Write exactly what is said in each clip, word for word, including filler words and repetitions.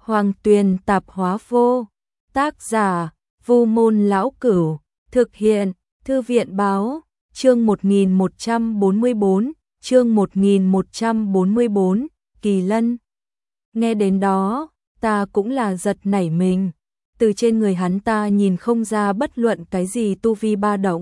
Hoàng Tuyền Tạp Hóa Vô. Tác giả: Vu Môn Lão Cửu. Thực hiện: Thư viện Báo. Chương một nghìn một trăm bốn mươi bốn, chương một nghìn một trăm bốn mươi bốn, Kỳ Lân. Nghe đến đó, ta cũng là giật nảy mình. Từ trên người hắn ta nhìn không ra bất luận cái gì tu vi ba động.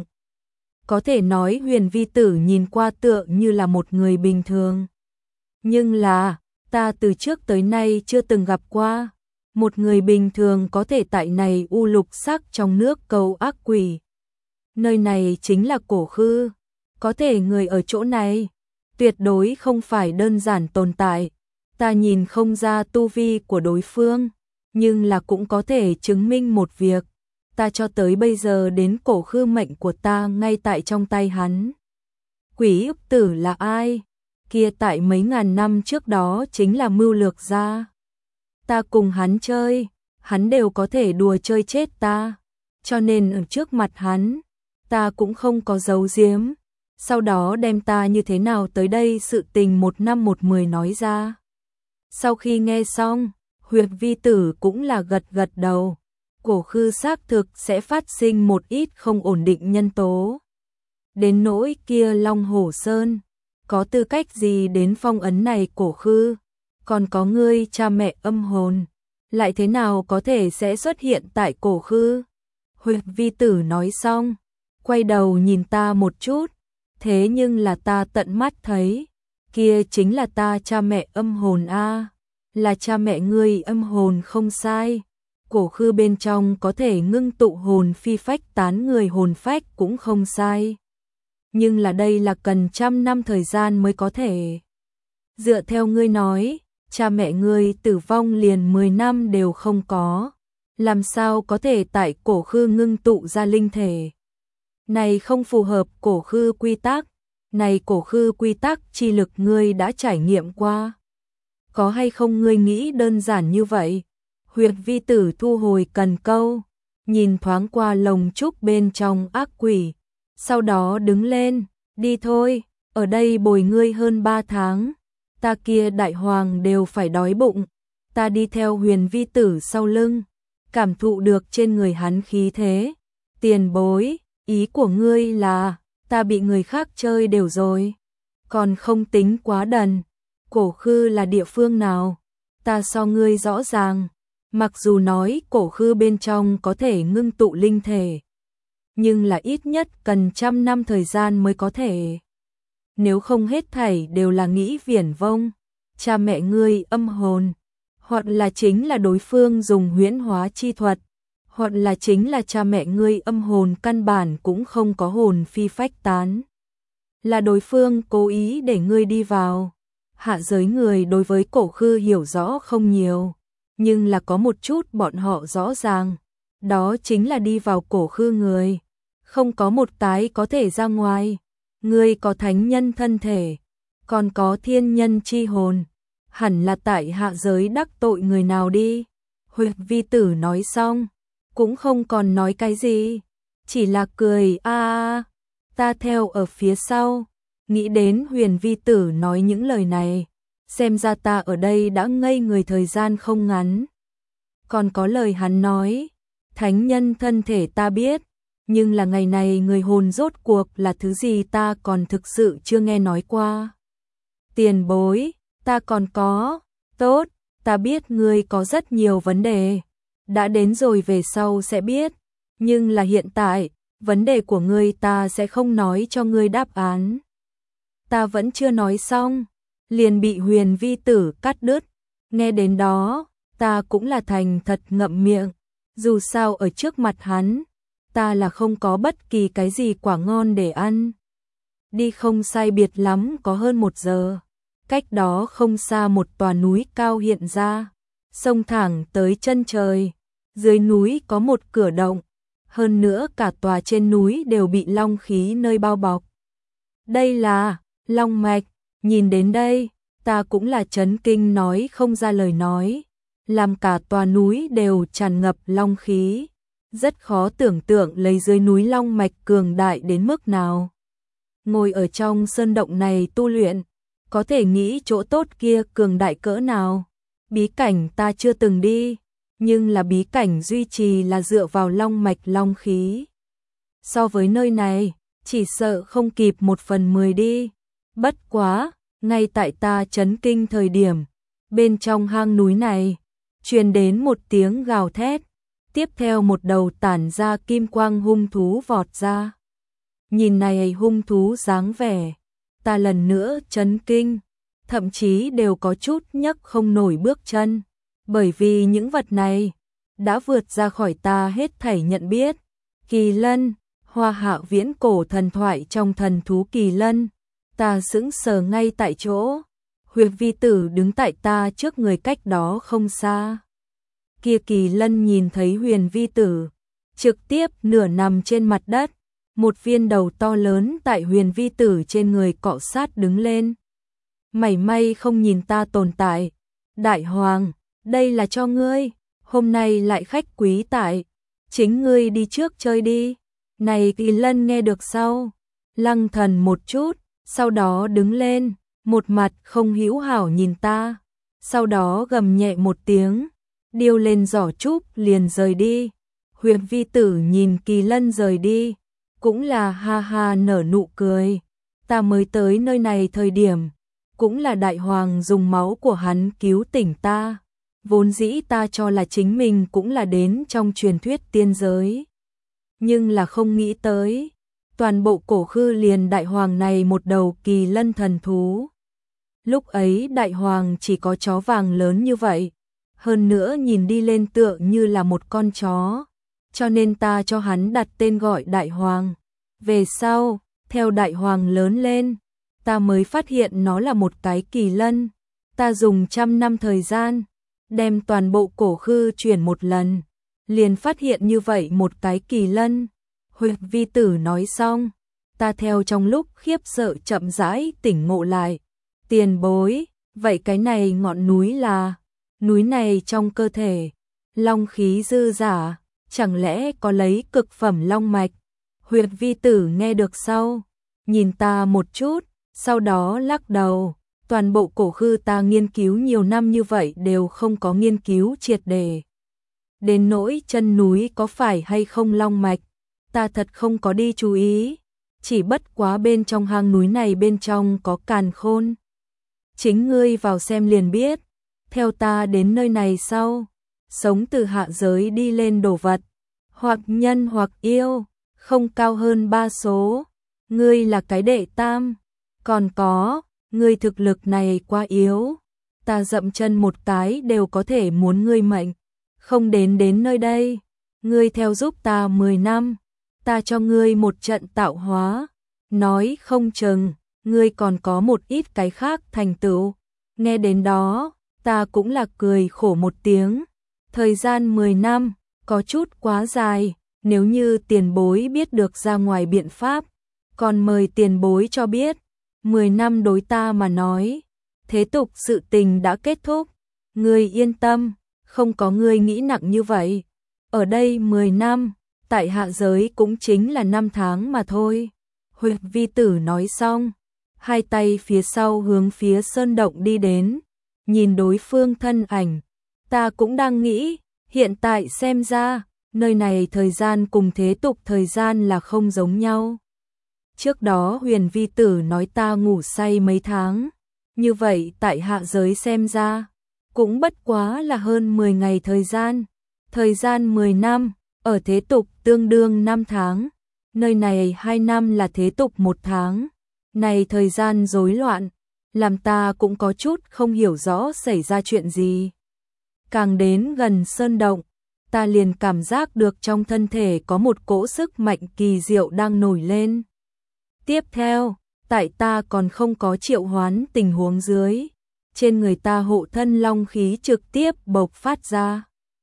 Có thể nói Huyền Vi Tử nhìn qua tựa như là một người bình thường. Nhưng là, ta từ trước tới nay chưa từng gặp qua một người bình thường có thể tại này u lục sắc trong nước cầu ác quỷ. Nơi này chính là Cổ Khư, có thể người ở chỗ này tuyệt đối không phải đơn giản tồn tại. Ta nhìn không ra tu vi của đối phương, nhưng là cũng có thể chứng minh một việc, ta cho tới bây giờ đến Cổ Khư mệnh của ta ngay tại trong tay hắn. Quỷ Ức Tử là ai? Kia tại mấy ngàn năm trước đó chính là Mưu Lược gia. Ta cùng hắn chơi, hắn đều có thể đùa chơi chết ta, cho nên ở trước mặt hắn, ta cũng không có giấu giếm. Sau đó đem ta như thế nào tới đây sự tình một năm một mười nói ra. Sau khi nghe xong, Huyền Vi Tử cũng là gật gật đầu. Cổ Khư xác thực sẽ phát sinh một ít không ổn định nhân tố. Đến nỗi kia Long Hổ Sơn, có tư cách gì đến phong ấn này Cổ Khư? Còn có ngươi cha mẹ âm hồn, lại thế nào có thể sẽ xuất hiện tại Cổ Khư? Huyền Vi Tử nói xong, quay đầu nhìn ta một chút, thế nhưng là ta tận mắt thấy, kia chính là ta cha mẹ âm hồn a, là cha mẹ ngươi âm hồn không sai. Cổ Khư bên trong có thể ngưng tụ hồn phi phách tán người hồn phách cũng không sai. Nhưng là đây là cần trăm năm thời gian mới có thể. Dựa theo ngươi nói, cha mẹ ngươi tử vong liền mười năm đều không có, làm sao có thể tại Cổ Khư ngưng tụ ra linh thể? Này không phù hợp Cổ Khư quy tắc, này Cổ Khư quy tắc chi lực ngươi đã trải nghiệm qua. Có hay không ngươi nghĩ đơn giản như vậy? Huyền Vi Tử thu hồi cần câu, nhìn thoáng qua lồng trúc bên trong ác quỷ, sau đó đứng lên, đi thôi, ở đây bồi ngươi hơn ba tháng, ta kia đại hoàng đều phải đói bụng. Ta đi theo Huyền Vi Tử sau lưng, cảm thụ được trên người hắn khí thế. Tiền bối, ý của ngươi là, ta bị người khác chơi đều rồi, còn không tính quá đần. Cổ Khư là địa phương nào? Ta so ngươi rõ ràng. Mặc dù nói Cổ Khư bên trong có thể ngưng tụ linh thể, nhưng là ít nhất cần trăm năm thời gian mới có thể. Nếu không hết thảy đều là nghĩ viển vông, cha mẹ ngươi âm hồn, hoặc là chính là đối phương dùng huyễn hóa chi thuật, hoặc là chính là cha mẹ ngươi âm hồn căn bản cũng không có hồn phi phách tán. Là đối phương cố ý để ngươi đi vào. Hạ giới người đối với Cổ Khư hiểu rõ không nhiều, nhưng là có một chút bọn họ rõ ràng, đó chính là đi vào Cổ Khư người, không có một cái có thể ra ngoài. Ngươi có thánh nhân thân thể, còn có thiên nhân chi hồn, hẳn là tại hạ giới đắc tội người nào đi. Huyền Vi Tử nói xong, cũng không còn nói cái gì, chỉ là cười a a. Ta theo ở phía sau, nghĩ đến Huyền Vi Tử nói những lời này, xem ra ta ở đây đã ngây người thời gian không ngắn. Còn có lời hắn nói, thánh nhân thân thể ta biết, nhưng là ngày này người hồn rốt cuộc là thứ gì ta còn thực sự chưa nghe nói qua. Tiền bối, ta còn có, tốt, ta biết ngươi có rất nhiều vấn đề, đã đến rồi về sau sẽ biết, nhưng là hiện tại, vấn đề của ngươi ta sẽ không nói cho ngươi đáp án. Ta vẫn chưa nói xong, liền bị Huyền Vi Tử cắt đứt. Nghe đến đó, ta cũng là thành thật ngậm miệng, dù sao ở trước mặt hắn, ta là không có bất kỳ cái gì quả ngon để ăn. Đi không sai biệt lắm có hơn một giờ, cách đó không xa một tòa núi cao hiện ra, sông thẳng tới chân trời, dưới núi có một cửa động, hơn nữa cả tòa trên núi đều bị long khí nơi bao bọc. Đây là Long Mạch. Nhìn đến đây, ta cũng là chấn kinh nói không ra lời nói, làm cả tòa núi đều tràn ngập long khí. Rất khó tưởng tượng lấy dưới núi Long Mạch cường đại đến mức nào. Ngồi ở trong sơn động này tu luyện, có thể nghĩ chỗ tốt kia cường đại cỡ nào. bí cảnh ta chưa từng đi, nhưng là bí cảnh duy trì là dựa vào long mạch long khí. So với nơi này, chỉ sợ không kịp một phần mười đi. Bất quá, ngay tại ta chấn kinh thời điểm, bên trong hang núi này, truyền đến một tiếng gào thét, tiếp theo một đầu tản ra kim quang hung thú vọt ra. Nhìn này hung thú dáng vẻ, ta lần nữa chấn kinh, thậm chí đều có chút nhấc không nổi bước chân, bởi vì những vật này đã vượt ra khỏi ta hết thảy nhận biết. Kỳ lân, hoa hạ viễn cổ thần thoại trong thần thú kỳ lân, ta sững sờ ngay tại chỗ. Huyền vi tử đứng tại ta trước người cách đó không xa. Kia kỳ lân nhìn thấy huyền vi tử, trực tiếp nửa nằm trên mặt đất, một viên đầu to lớn tại huyền vi tử trên người cọ sát đứng lên. Mảy may không nhìn ta tồn tại. Đại hoàng, đây là cho ngươi, hôm nay lại khách quý tại, chính ngươi đi trước chơi đi. Này kỳ lân nghe được sau, lăng thần một chút, sau đó đứng lên, một mặt không hữu hảo nhìn ta, sau đó gầm nhẹ một tiếng, điêu lên giỏ trúc liền rời đi. Huyền vi tử nhìn kỳ lân rời đi, cũng là ha ha nở nụ cười. Ta mới tới nơi này thời điểm, cũng là đại hoàng dùng máu của hắn cứu tỉnh ta. Vốn dĩ ta cho là chính mình cũng là đến trong truyền thuyết tiên giới. Nhưng là không nghĩ tới, toàn bộ cổ khư liền đại hoàng này một đầu kỳ lân thần thú. Lúc ấy đại hoàng chỉ có chó vàng lớn như vậy, hơn nữa nhìn đi lên tựa như là một con chó, cho nên ta cho hắn đặt tên gọi đại hoàng. Về sau, theo đại hoàng lớn lên, ta mới phát hiện nó là một cái kỳ lân. Ta dùng trăm năm thời gian, đem toàn bộ cổ khư chuyển một lần, liền phát hiện như vậy một cái kỳ lân. Huyền vi tử nói xong, ta theo trong lúc khiếp sợ chậm rãi tỉnh ngộ lại. Tiền bối, vậy cái này ngọn núi là, núi này trong cơ thể, long khí dư giả, chẳng lẽ có lấy cực phẩm long mạch? Huyền vi tử nghe được sau, nhìn ta một chút, sau đó lắc đầu. Toàn bộ cổ khư ta nghiên cứu nhiều năm như vậy đều không có nghiên cứu triệt để. Đến nỗi chân núi có phải hay không long mạch, ta thật không có đi chú ý, chỉ bất quá bên trong hang núi này bên trong có càn khôn. Chính ngươi vào xem liền biết. Theo ta đến nơi này sau, sống từ hạ giới đi lên đồ vật, hoặc nhân hoặc yêu, không cao hơn ba số. Ngươi là cái đệ tam, còn có, ngươi thực lực này quá yếu, ta dậm chân một cái đều có thể muốn ngươi mệnh. Không đến đến nơi đây, ngươi theo giúp ta mười năm, ta cho ngươi một trận tạo hóa, nói không chừng, ngươi còn có một ít cái khác thành tựu. Nghe đến đó, ta cũng là cười khổ một tiếng. Thời gian mười năm, có chút quá dài, nếu như tiền bối biết được ra ngoài biện pháp, còn mời tiền bối cho biết. Mười năm đối ta mà nói, thế tục sự tình đã kết thúc, ngươi yên tâm, không có ngươi nghĩ nặng như vậy. Ở đây mười năm, tại hạ giới cũng chính là năm tháng mà thôi. Huyền vi tử nói xong, hai tay phía sau hướng phía sơn động đi đến, nhìn đối phương thân ảnh, ta cũng đang nghĩ, hiện tại xem ra, nơi này thời gian cùng thế tục thời gian là không giống nhau. Trước đó huyền vi tử nói ta ngủ say mấy tháng, như vậy tại hạ giới xem ra, cũng bất quá là hơn mười ngày thời gian. Thời gian mười năm, ở thế tục tương đương năm tháng, nơi này hai năm là thế tục một tháng. Này thời gian rối loạn, làm ta cũng có chút không hiểu rõ xảy ra chuyện gì. Càng đến gần sơn động, ta liền cảm giác được trong thân thể có một cỗ sức mạnh kỳ diệu đang nổi lên. Tiếp theo, tại ta còn không có triệu hoán tình huống dưới, trên người ta hộ thân long khí trực tiếp bộc phát ra.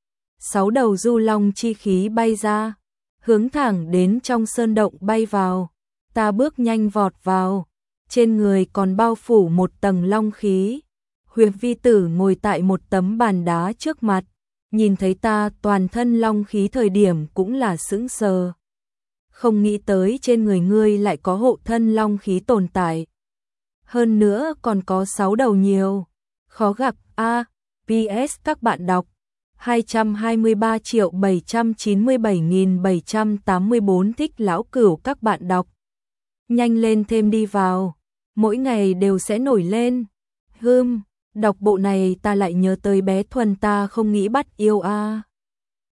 Sáu đầu du long chi khí bay ra, hướng thẳng đến trong sơn động bay vào. Ta bước nhanh vọt vào, trên người còn bao phủ một tầng long khí. Huyền vi tử ngồi tại một tấm bàn đá trước mặt, nhìn thấy ta toàn thân long khí thời điểm cũng là sững sờ. Không nghĩ tới trên người ngươi lại có hộ thân long khí tồn tại. Hơn nữa còn có sáu đầu nhiều, khó gặp a. pê ét các bạn đọc hai trăm hai mươi ba triệu bảy trăm chín mươi bảy nghìn bảy trăm tám mươi tư thích Lão Cửu các bạn đọc. Nhanh lên thêm đi vào, mỗi ngày đều sẽ nổi lên. Hưm, đọc bộ này ta lại nhớ tới bé Thuần ta không nghĩ bắt yêu a. À.